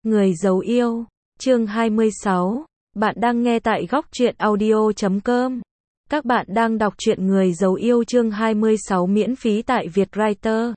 Người giấu yêu, chương 26. Bạn đang nghe tại góc truyện audio.com. Các bạn đang đọc truyện Người giấu yêu chương 26 miễn phí tại Vietwriter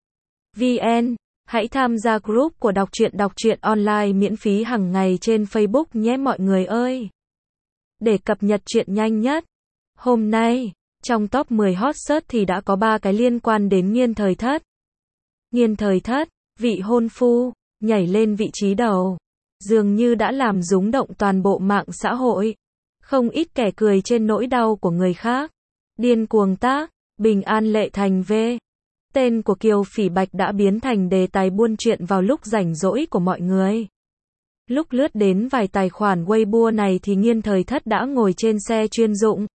VN. Hãy tham gia group của đọc truyện online miễn phí hàng ngày trên Facebook nhé mọi người ơi. Để cập nhật truyện nhanh nhất. Hôm nay, trong top 10 hot search thì đã có 3 cái liên quan đến Nghiên Thời Thất. Nghiên Thời Thất, vị hôn phu, nhảy lên vị trí đầu. Dường như đã làm rúng động toàn bộ mạng xã hội. Không ít kẻ cười trên nỗi đau của người khác. Điên cuồng tác, Bình An Lệ Thành V. Tên của Kiều Phỉ Bạch đã biến thành đề tài buôn chuyện vào lúc rảnh rỗi của mọi người. Lúc lướt đến vài tài khoản Weibo này thì Nghiên Thời Thất đã ngồi trên xe chuyên dụng.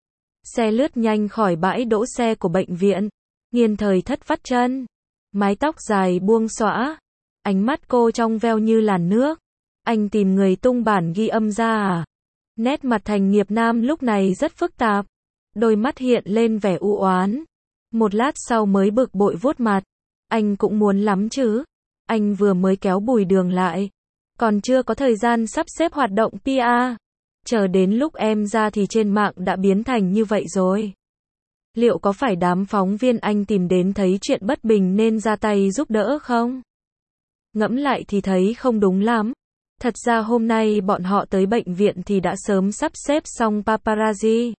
Xe lướt nhanh khỏi bãi đỗ xe của bệnh viện. Nghiên Thời Thất vắt chân. Mái tóc dài buông xõa. Ánh mắt cô trong veo như làn nước. Anh tìm người tung bản ghi âm ra à? Nét mặt Thành Nghiệp Nam lúc này rất phức tạp. Đôi mắt hiện lên vẻ u oán. Một lát sau mới bực bội vuốt mặt. Anh cũng muốn lắm chứ. Anh vừa mới kéo Bùi Đường lại. Còn chưa có thời gian sắp xếp hoạt động PR. Chờ đến lúc em ra thì trên mạng đã biến thành như vậy rồi. Liệu có phải đám phóng viên anh tìm đến thấy chuyện bất bình nên ra tay giúp đỡ không? Ngẫm lại thì thấy không đúng lắm. Thật ra hôm nay bọn họ tới bệnh viện thì đã sớm sắp xếp xong paparazzi.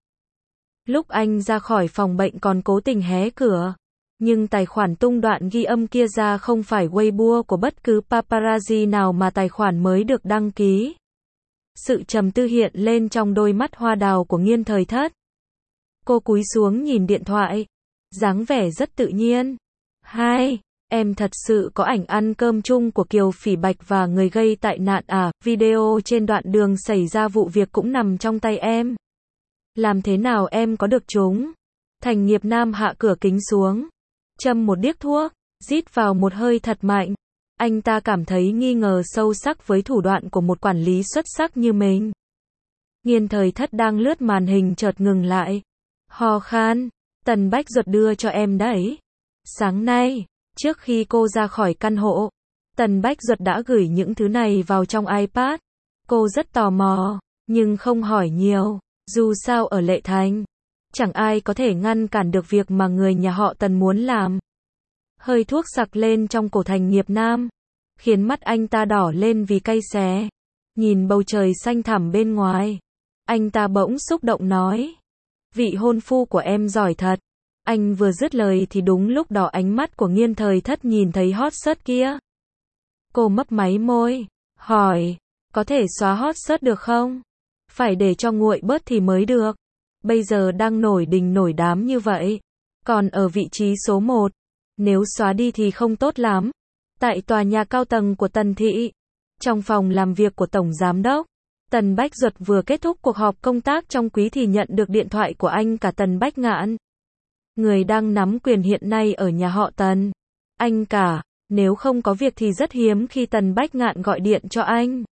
Lúc anh ra khỏi phòng bệnh còn cố tình hé cửa. Nhưng tài khoản tung đoạn ghi âm kia ra không phải Weibo của bất cứ paparazzi nào mà tài khoản mới được đăng ký. Sự trầm tư hiện lên trong đôi mắt hoa đào của Nghiên Thời Thất. Cô cúi xuống nhìn điện thoại. Dáng vẻ rất tự nhiên. Hai, em thật sự có ảnh ăn cơm chung của Kiều Phỉ Bạch và người gây tai nạn à? Video trên đoạn đường xảy ra vụ việc cũng nằm trong tay em. Làm thế nào em có được chúng? Thành Nghiệp Nam hạ cửa kính xuống. Châm một điếc thuốc. Rít vào một hơi thật mạnh. Anh ta cảm thấy nghi ngờ sâu sắc với thủ đoạn của một quản lý xuất sắc như mình. Nghiên Thời Thất đang lướt màn hình chợt ngừng lại. Ho khan. Tần Bách Duật đưa cho em đấy. Sáng nay, trước khi cô ra khỏi căn hộ, Tần Bách Duật đã gửi những thứ này vào trong iPad. Cô rất tò mò, nhưng không hỏi nhiều. Dù sao ở Lệ Thành, chẳng ai có thể ngăn cản được việc mà người nhà họ Tần muốn làm. Hơi thuốc sặc lên trong cổ Thành Nghiệp Nam, khiến mắt anh ta đỏ lên vì cay xé. Nhìn bầu trời xanh thẳm bên ngoài, anh ta bỗng xúc động nói. Vị hôn phu của em giỏi thật. Anh vừa dứt lời thì đúng lúc đó ánh mắt của Nghiên Thời Thất nhìn thấy hot search kia. Cô mấp máy môi, hỏi, có thể xóa hot search được không? Phải để cho nguội bớt thì mới được. Bây giờ đang nổi đình nổi đám như vậy. Còn ở vị trí số 1. Nếu xóa đi thì không tốt lắm. Tại tòa nhà cao tầng của Tần Thị. Trong phòng làm việc của Tổng Giám Đốc. Tần Bách Duật vừa kết thúc cuộc họp công tác trong quý thì nhận được điện thoại của anh cả Tần Bách Ngạn. Người đang nắm quyền hiện nay ở nhà họ Tần. Anh cả, nếu không có việc thì rất hiếm khi Tần Bách Ngạn gọi điện cho anh.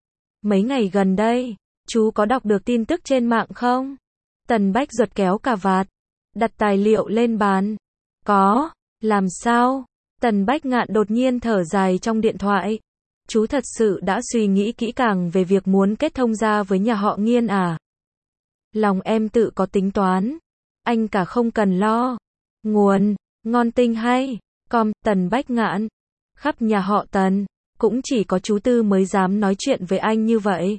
Mấy ngày gần đây, chú có đọc được tin tức trên mạng không? Tần Bách Duật kéo cà vạt, đặt tài liệu lên bàn. Có, làm sao? Tần Bách Ngạn đột nhiên thở dài trong điện thoại. Chú thật sự đã suy nghĩ kỹ càng về việc muốn kết thông gia với nhà họ Nghiên à? Lòng em tự có tính toán. Anh cả không cần lo. Nguồn, ngon tinh hay. Tần Bách Ngạn. Khắp nhà họ Tần, cũng chỉ có chú Tư mới dám nói chuyện với anh như vậy.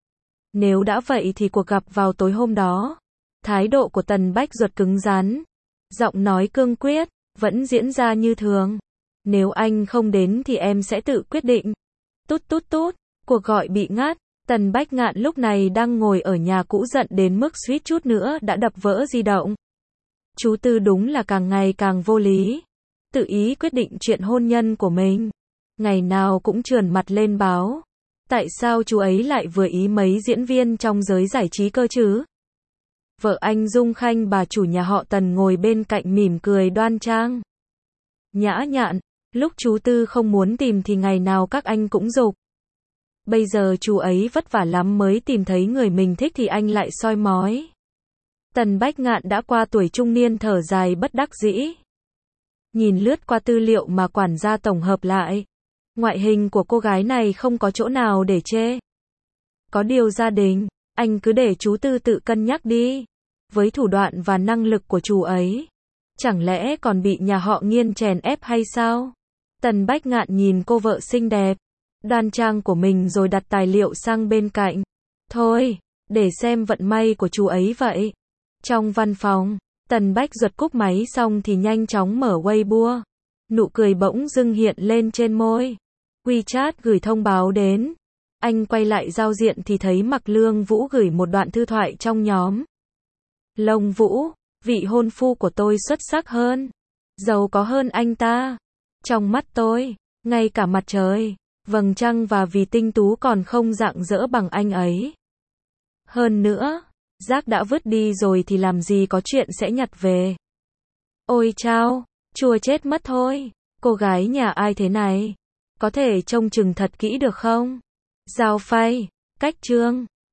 Nếu đã vậy thì cuộc gặp vào tối hôm đó. Thái độ của Tần Bách Duật cứng rắn. Giọng nói cương quyết, vẫn diễn ra như thường. Nếu anh không đến thì em sẽ tự quyết định. Tút tút tút, cuộc gọi bị ngắt. Tần Bách Ngạn lúc này đang ngồi ở nhà cũ giận đến mức suýt chút nữa đã đập vỡ di động. Chú Tư đúng là càng ngày càng vô lý. Tự ý quyết định chuyện hôn nhân của mình. Ngày nào cũng trườn mặt lên báo. Tại sao chú ấy lại vừa ý mấy diễn viên trong giới giải trí cơ chứ? Vợ anh Dung Khanh bà chủ nhà họ Tần ngồi bên cạnh mỉm cười đoan trang. Nhã nhặn, lúc chú Tư không muốn tìm thì ngày nào các anh cũng giục. Bây giờ chú ấy vất vả lắm mới tìm thấy người mình thích thì anh lại soi mói. Tần Bách Ngạn đã qua tuổi trung niên thở dài bất đắc dĩ. Nhìn lướt qua tư liệu mà quản gia tổng hợp lại. Ngoại hình của cô gái này không có chỗ nào để chê. Có điều gia đình, anh cứ để chú Tư tự cân nhắc đi. Với thủ đoạn và năng lực của chú ấy, chẳng lẽ còn bị nhà họ Nghiên chèn ép hay sao? Tần Bách Ngạn nhìn cô vợ xinh đẹp, đoan trang của mình rồi đặt tài liệu sang bên cạnh. Thôi, để xem vận may của chú ấy vậy. Trong văn phòng, Tần Bách giật cúp máy xong thì nhanh chóng mở Weibo. Nụ cười bỗng dưng hiện lên trên môi. WeChat gửi thông báo đến. Anh quay lại giao diện thì thấy Mạc Lương Vũ gửi một đoạn thư thoại trong nhóm. Lông Vũ, vị hôn phu của tôi xuất sắc hơn, giàu có hơn anh ta. Trong mắt tôi, ngay cả mặt trời, vầng trăng và vì tinh tú còn không rạng rỡ bằng anh ấy. Hơn nữa, rác đã vứt đi rồi thì làm gì có chuyện sẽ nhặt về. Ôi chao, chua chết mất thôi. Cô gái nhà ai thế này? Có thể trông chừng thật kỹ được không? Giao phay, cách chương.